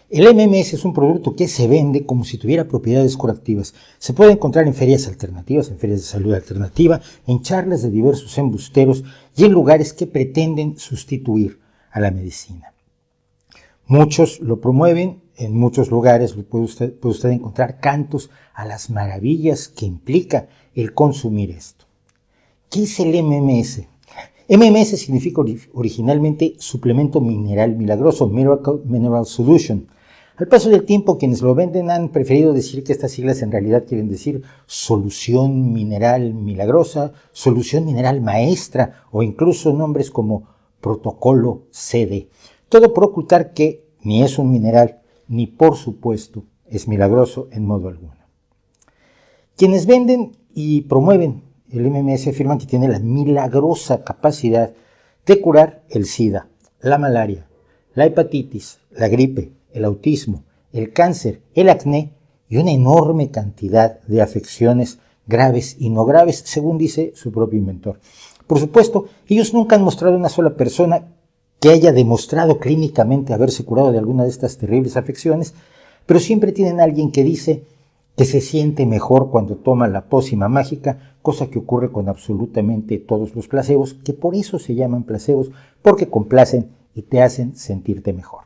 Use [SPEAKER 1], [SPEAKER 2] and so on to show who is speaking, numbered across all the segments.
[SPEAKER 1] El MMS es un producto que se vende como si tuviera propiedades curativas. Se puede encontrar en ferias alternativas, en ferias de salud alternativa, en charlas de diversos embusteros y en lugares que pretenden sustituir a la medicina. Muchos lo promueven, en muchos lugares puede usted encontrar cantos a las maravillas que implica el consumir esto. ¿Qué es el MMS? MMS significa originalmente suplemento mineral milagroso, Miracle Mineral Solution. Al paso del tiempo, quienes lo venden han preferido decir que estas siglas en realidad quieren decir solución mineral milagrosa, solución mineral maestra o incluso nombres como protocolo CD. Todo por ocultar que ni es un mineral, ni por supuesto es milagroso en modo alguno. Quienes venden y promueven el MMS afirman que tiene la milagrosa capacidad de curar el SIDA, la malaria, la hepatitis, la gripe, el autismo, el cáncer, el acné y una enorme cantidad de afecciones graves y no graves, según dice su propio inventor. Por supuesto, ellos nunca han mostrado a una sola persona que haya demostrado clínicamente haberse curado de alguna de estas terribles afecciones, pero siempre tienen a alguien que dice que se siente mejor cuando toma la pócima mágica, cosa que ocurre con absolutamente todos los placebos, que por eso se llaman placebos, porque complacen y te hacen sentirte mejor.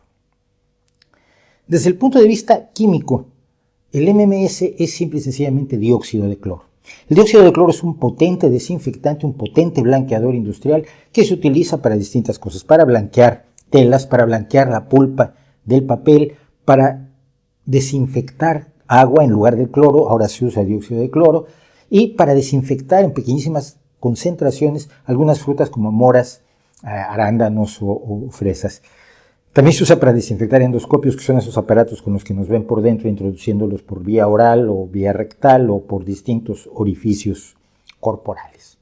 [SPEAKER 1] Desde el punto de vista químico, el MMS es simple y sencillamente dióxido de cloro. El dióxido de cloro es un potente desinfectante, un potente blanqueador industrial que se utiliza para distintas cosas, para blanquear telas, para blanquear la pulpa del papel, para desinfectar agua en lugar del cloro, ahora se usa dióxido de cloro, y para desinfectar en pequeñísimas concentraciones algunas frutas como moras, arándanos o fresas. También se usa para desinfectar endoscopios, que son esos aparatos con los que nos ven por dentro, introduciéndolos por vía oral o vía rectal o por distintos orificios corporales.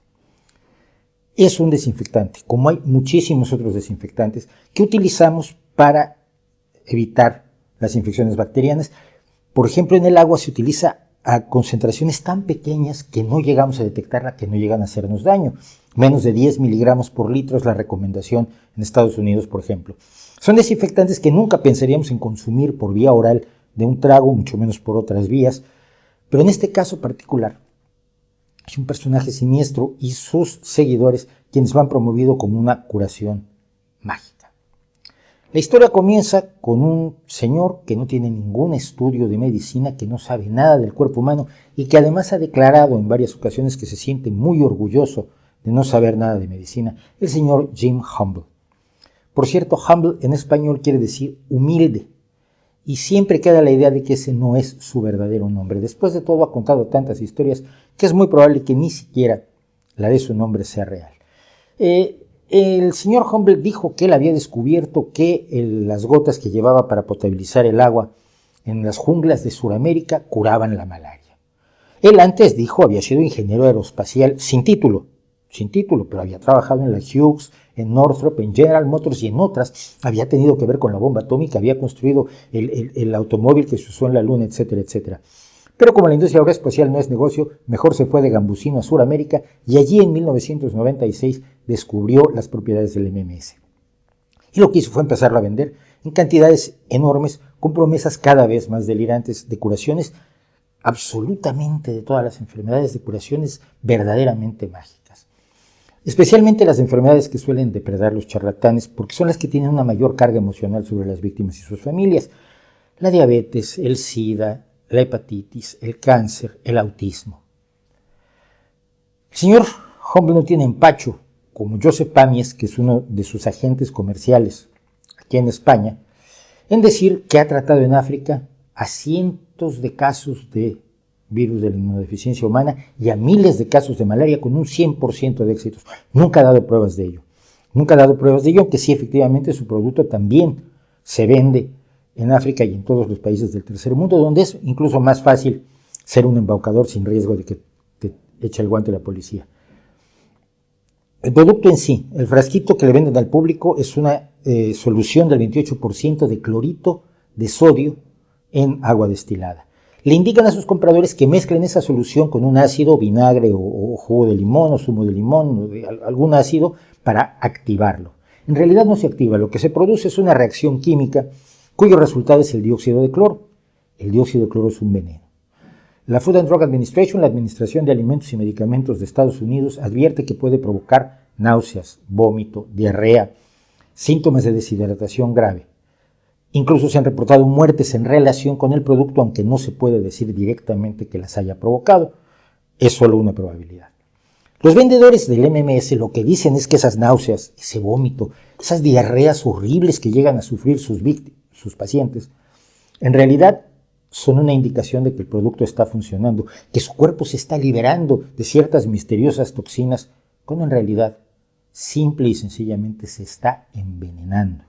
[SPEAKER 1] Es un desinfectante, como hay muchísimos otros desinfectantes que utilizamos para evitar las infecciones bacterianas. Por ejemplo, en el agua se utiliza a concentraciones tan pequeñas que no llegamos a detectarla, que no llegan a hacernos daño. Menos de 10 miligramos por litro es la recomendación en Estados Unidos, por ejemplo. Son desinfectantes que nunca pensaríamos en consumir por vía oral de un trago, mucho menos por otras vías. Pero en este caso particular, es un personaje siniestro y sus seguidores quienes lo han promovido como una curación mágica. La historia comienza con un señor que no tiene ningún estudio de medicina, que no sabe nada del cuerpo humano y que además ha declarado en varias ocasiones que se siente muy orgulloso de no saber nada de medicina, el señor Jim Humble. Por cierto, humble en español quiere decir humilde y siempre queda la idea de que ese no es su verdadero nombre. Después de todo ha contado tantas historias que es muy probable que ni siquiera la de su nombre sea real. El señor Humble dijo que él había descubierto que las gotas que llevaba para potabilizar el agua en las junglas de Sudamérica curaban la malaria. Él antes dijo había sido ingeniero aeroespacial sin título, pero había trabajado en la Hughes, en Northrop, en General Motors y en otras. Había tenido que ver con la bomba atómica, había construido el automóvil que se usó en la Luna, etcétera, etcétera. Pero como la industria aeroespacial no es negocio, mejor se fue de gambusino a Sudamérica y allí en 1996 descubrió las propiedades del MMS. Y lo que hizo fue empezarlo a vender en cantidades enormes, con promesas cada vez más delirantes de curaciones absolutamente de todas las enfermedades, de curaciones verdaderamente mágicas. Especialmente las enfermedades que suelen depredar los charlatanes, porque son las que tienen una mayor carga emocional sobre las víctimas y sus familias. La diabetes, el SIDA, la hepatitis, el cáncer, el autismo. El señor Humble no tiene empacho, como Joseph Pamies, que es uno de sus agentes comerciales aquí en España, en decir que ha tratado en África a cientos de casos de virus de la inmunodeficiencia humana y a miles de casos de malaria con un 100% de éxitos. Nunca ha dado pruebas de ello. Aunque sí, efectivamente, su producto también se vende en África y en todos los países del tercer mundo, donde es incluso más fácil ser un embaucador sin riesgo de que te eche el guante la policía. El producto en sí, el frasquito que le venden al público, es una solución del 28% de clorito de sodio en agua destilada. Le indican a sus compradores que mezclen esa solución con un ácido, vinagre o jugo de limón o zumo de limón o de algún ácido para activarlo. En realidad no se activa, lo que se produce es una reacción química cuyo resultado es el dióxido de cloro. El dióxido de cloro es un veneno. La Food and Drug Administration, la Administración de Alimentos y Medicamentos de Estados Unidos, advierte que puede provocar náuseas, vómito, diarrea, síntomas de deshidratación grave. Incluso se han reportado muertes en relación con el producto, aunque no se puede decir directamente que las haya provocado. Es solo una probabilidad. Los vendedores del MMS lo que dicen es que esas náuseas, ese vómito, esas diarreas horribles que llegan a sufrir sus pacientes, en realidad son una indicación de que el producto está funcionando, que su cuerpo se está liberando de ciertas misteriosas toxinas, cuando en realidad simple y sencillamente se está envenenando.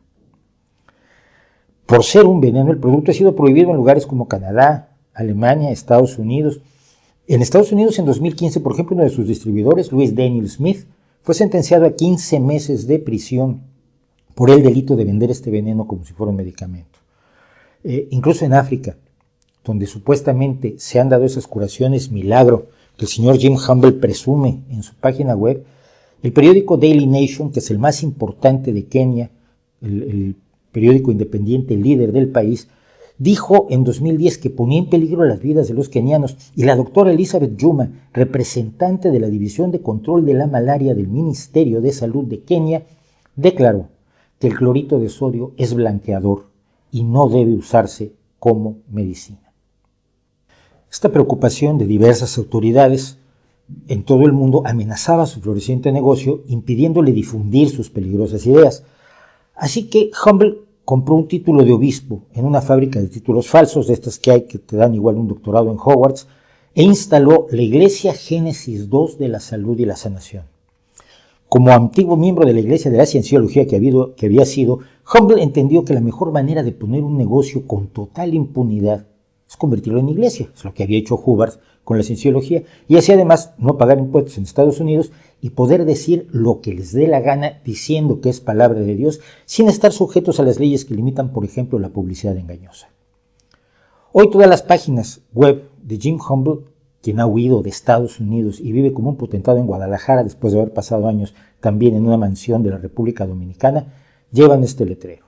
[SPEAKER 1] Por ser un veneno, el producto ha sido prohibido en lugares como Canadá, Alemania, Estados Unidos. En Estados Unidos, en 2015, por ejemplo, uno de sus distribuidores, Louis Daniel Smith, fue sentenciado a 15 meses de prisión por el delito de vender este veneno como si fuera un medicamento. Incluso en África, donde supuestamente se han dado esas curaciones milagro que el señor Jim Humble presume en su página web, el periódico Daily Nation, que es el más importante de Kenia, el periódico independiente líder del país, dijo en 2010 que ponía en peligro las vidas de los kenianos, y la doctora Elizabeth Juma, representante de la División de Control de la Malaria del Ministerio de Salud de Kenia, declaró que el clorito de sodio es blanqueador y no debe usarse como medicina. Esta preocupación de diversas autoridades en todo el mundo amenazaba su floreciente negocio, impidiéndole difundir sus peligrosas ideas. Así que Humble compró un título de obispo en una fábrica de títulos falsos, de estas que hay que te dan igual un doctorado en Hogwarts, e instaló la Iglesia Génesis II de la Salud y la Sanación. Como antiguo miembro de la Iglesia de la Cienciología que había sido, Humble entendió que la mejor manera de poner un negocio con total impunidad es convertirlo en iglesia. Es lo que había hecho Hubbard con la Cienciología, y así además no pagar impuestos en Estados Unidos y poder decir lo que les dé la gana diciendo que es palabra de Dios, sin estar sujetos a las leyes que limitan, por ejemplo, la publicidad engañosa. Hoy todas las páginas web de Jim Humble, quien ha huido de Estados Unidos y vive como un potentado en Guadalajara después de haber pasado años también en una mansión de la República Dominicana, llevan este letrero.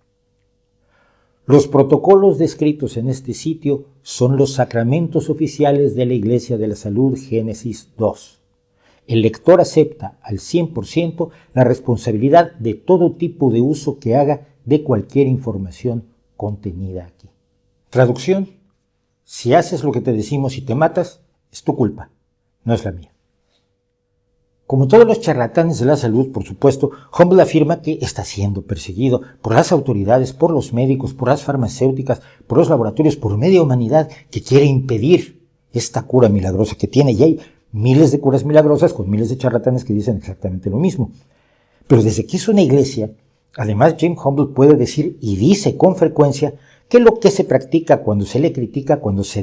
[SPEAKER 1] Los protocolos descritos en este sitio son los sacramentos oficiales de la Iglesia de la Salud Génesis II. El lector acepta al 100% la responsabilidad de todo tipo de uso que haga de cualquier información contenida aquí. Traducción: si haces lo que te decimos y te matas, es tu culpa, no es la mía. Como todos los charlatanes de la salud, por supuesto, Humble afirma que está siendo perseguido por las autoridades, por los médicos, por las farmacéuticas, por los laboratorios, por media humanidad que quiere impedir esta cura milagrosa que tiene. Y hay miles de curas milagrosas con miles de charlatanes que dicen exactamente lo mismo. Pero desde que es una iglesia, además Jim Humble puede decir y dice con frecuencia que lo que se practica cuando se le critica, cuando se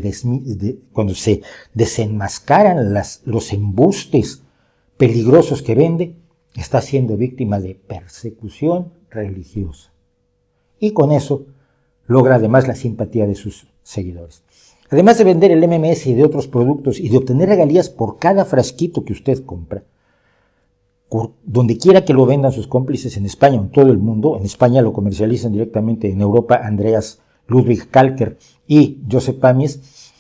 [SPEAKER 1] desenmascaran los embustes peligrosos que vende, está siendo víctima de persecución religiosa. Y con eso logra además la simpatía de sus seguidores. Además de vender el MMS y de otros productos y de obtener regalías por cada frasquito que usted compra, donde quiera que lo vendan sus cómplices en España o en todo el mundo, en España lo comercializan directamente, en Europa Andreas Ludwig Kalker y Joseph Pamies,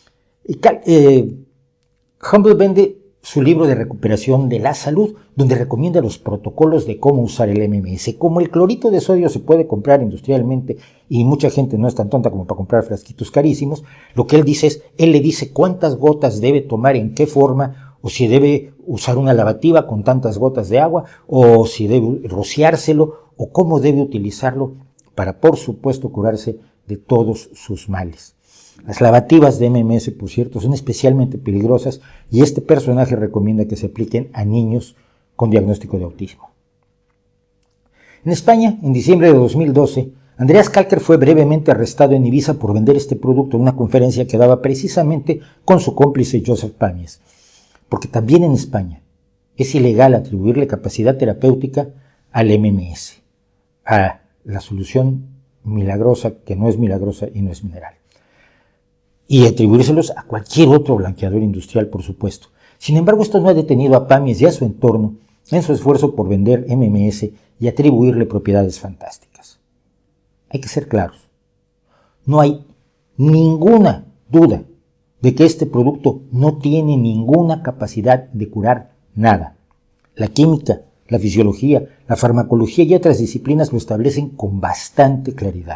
[SPEAKER 1] Humble vende su libro de recuperación de la salud, donde recomienda los protocolos de cómo usar el MMS. Como el clorito de sodio se puede comprar industrialmente y mucha gente no es tan tonta como para comprar frasquitos carísimos, lo que él dice es, él le dice cuántas gotas debe tomar, en qué forma, o si debe usar una lavativa con tantas gotas de agua, o si debe rociárselo, o cómo debe utilizarlo para, por supuesto, curarse de todos sus males. Las lavativas de MMS, por cierto, son especialmente peligrosas y este personaje recomienda que se apliquen a niños con diagnóstico de autismo. En España, en diciembre de 2012, Andreas Kalker fue brevemente arrestado en Ibiza por vender este producto en una conferencia que daba precisamente con su cómplice Joseph Pamies, porque también en España es ilegal atribuirle capacidad terapéutica al MMS, a la solución milagrosa que no es milagrosa y no es mineral, y atribuírselos a cualquier otro blanqueador industrial, por supuesto. Sin embargo, esto no ha detenido a Pamies y a su entorno en su esfuerzo por vender MMS y atribuirle propiedades fantásticas. Hay que ser claros, no hay ninguna duda de que este producto no tiene ninguna capacidad de curar nada. La química, la fisiología, la farmacología y otras disciplinas lo establecen con bastante claridad.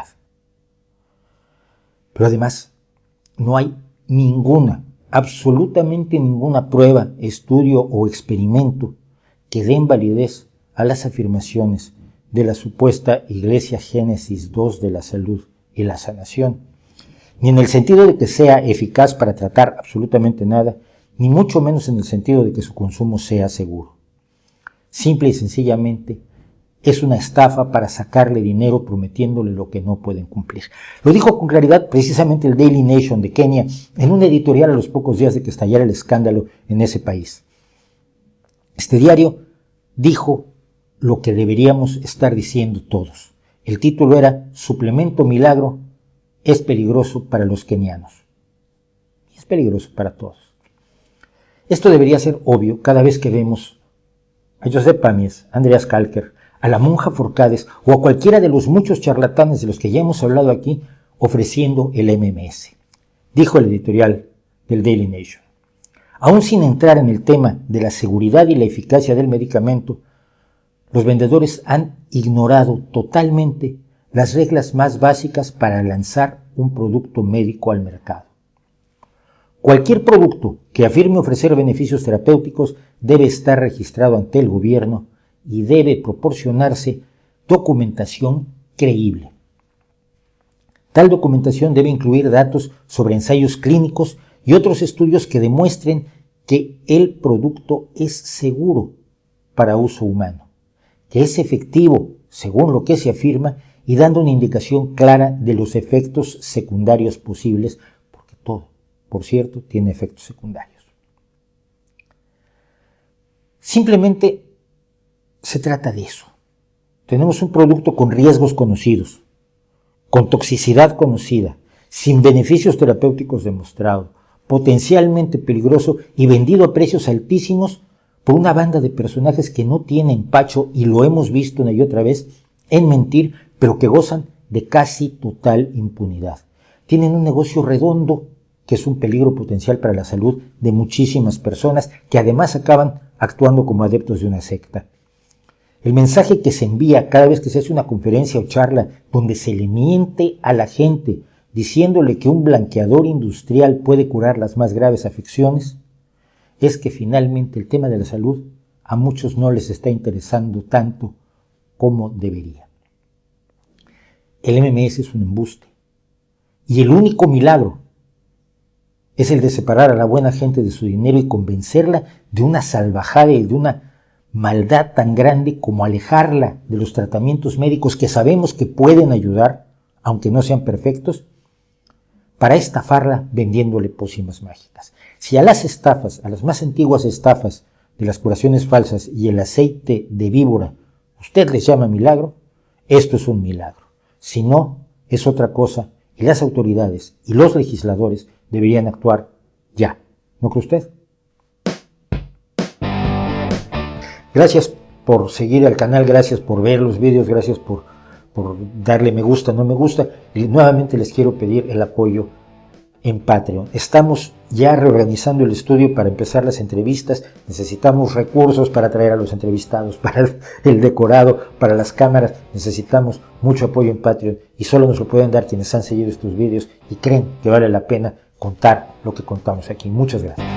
[SPEAKER 1] Pero además, no hay ninguna, absolutamente ninguna prueba, estudio o experimento que den validez a las afirmaciones de la supuesta Iglesia Génesis 2 de la salud y la sanación, ni en el sentido de que sea eficaz para tratar absolutamente nada, ni mucho menos en el sentido de que su consumo sea seguro. Simple y sencillamente es una estafa para sacarle dinero prometiéndole lo que no pueden cumplir. Lo dijo con claridad precisamente el Daily Nation de Kenia en un editorial a los pocos días de que estallara el escándalo en ese país. Este diario dijo lo que deberíamos estar diciendo todos. El título era Suplemento Milagro es peligroso para los kenianos. Y es peligroso para todos. Esto debería ser obvio cada vez que vemos a Josep Pàmies, a Andreas Kalker, a la monja Forcades o a cualquiera de los muchos charlatanes de los que ya hemos hablado aquí ofreciendo el MMS. Dijo el editorial del Daily Nation. Aún sin entrar en el tema de la seguridad y la eficacia del medicamento, los vendedores han ignorado totalmente las reglas más básicas para lanzar un producto médico al mercado. Cualquier producto que afirme ofrecer beneficios terapéuticos debe estar registrado ante el gobierno y debe proporcionarse documentación creíble. Tal documentación debe incluir datos sobre ensayos clínicos y otros estudios que demuestren que el producto es seguro para uso humano, que es efectivo según lo que se afirma y dando una indicación clara de los efectos secundarios posibles, porque todo, por cierto, tiene efectos secundarios. Simplemente se trata de eso. Tenemos un producto con riesgos conocidos, con toxicidad conocida, sin beneficios terapéuticos demostrados, potencialmente peligroso y vendido a precios altísimos por una banda de personajes que no tienen empacho, y lo hemos visto una y otra vez, en mentir, pero que gozan de casi total impunidad. Tienen un negocio redondo que es un peligro potencial para la salud de muchísimas personas que además acaban actuando como adeptos de una secta. El mensaje que se envía cada vez que se hace una conferencia o charla donde se le miente a la gente diciéndole que un blanqueador industrial puede curar las más graves afecciones, es que finalmente el tema de la salud a muchos no les está interesando tanto como debería. El MMS es un embuste. Y el único milagro es el de separar a la buena gente de su dinero y convencerla de una salvajada y de una maldad tan grande como alejarla de los tratamientos médicos que sabemos que pueden ayudar, aunque no sean perfectos, para estafarla vendiéndole pócimas mágicas. Si a las estafas, a las más antiguas estafas de las curaciones falsas y el aceite de víbora, usted les llama milagro, esto es un milagro. Si no, es otra cosa, y las autoridades y los legisladores deberían actuar ya. ¿No cree usted? Gracias por seguir al canal, gracias por ver los vídeos, gracias por darle me gusta, no me gusta. Y nuevamente les quiero pedir el apoyo en Patreon. Estamos ya reorganizando el estudio para empezar las entrevistas. Necesitamos recursos para traer a los entrevistados, para el decorado, para las cámaras. Necesitamos mucho apoyo en Patreon y solo nos lo pueden dar quienes han seguido estos vídeos y creen que vale la pena contar lo que contamos aquí. Muchas gracias.